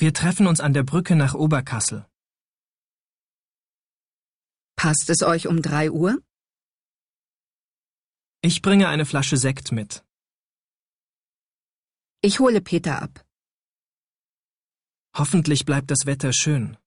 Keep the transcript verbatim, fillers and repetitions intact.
Wir treffen uns an der Brücke nach Oberkassel. Passt es euch um drei Uhr? Ich bringe eine Flasche Sekt mit. Ich hole Peter ab. Hoffentlich bleibt das Wetter schön.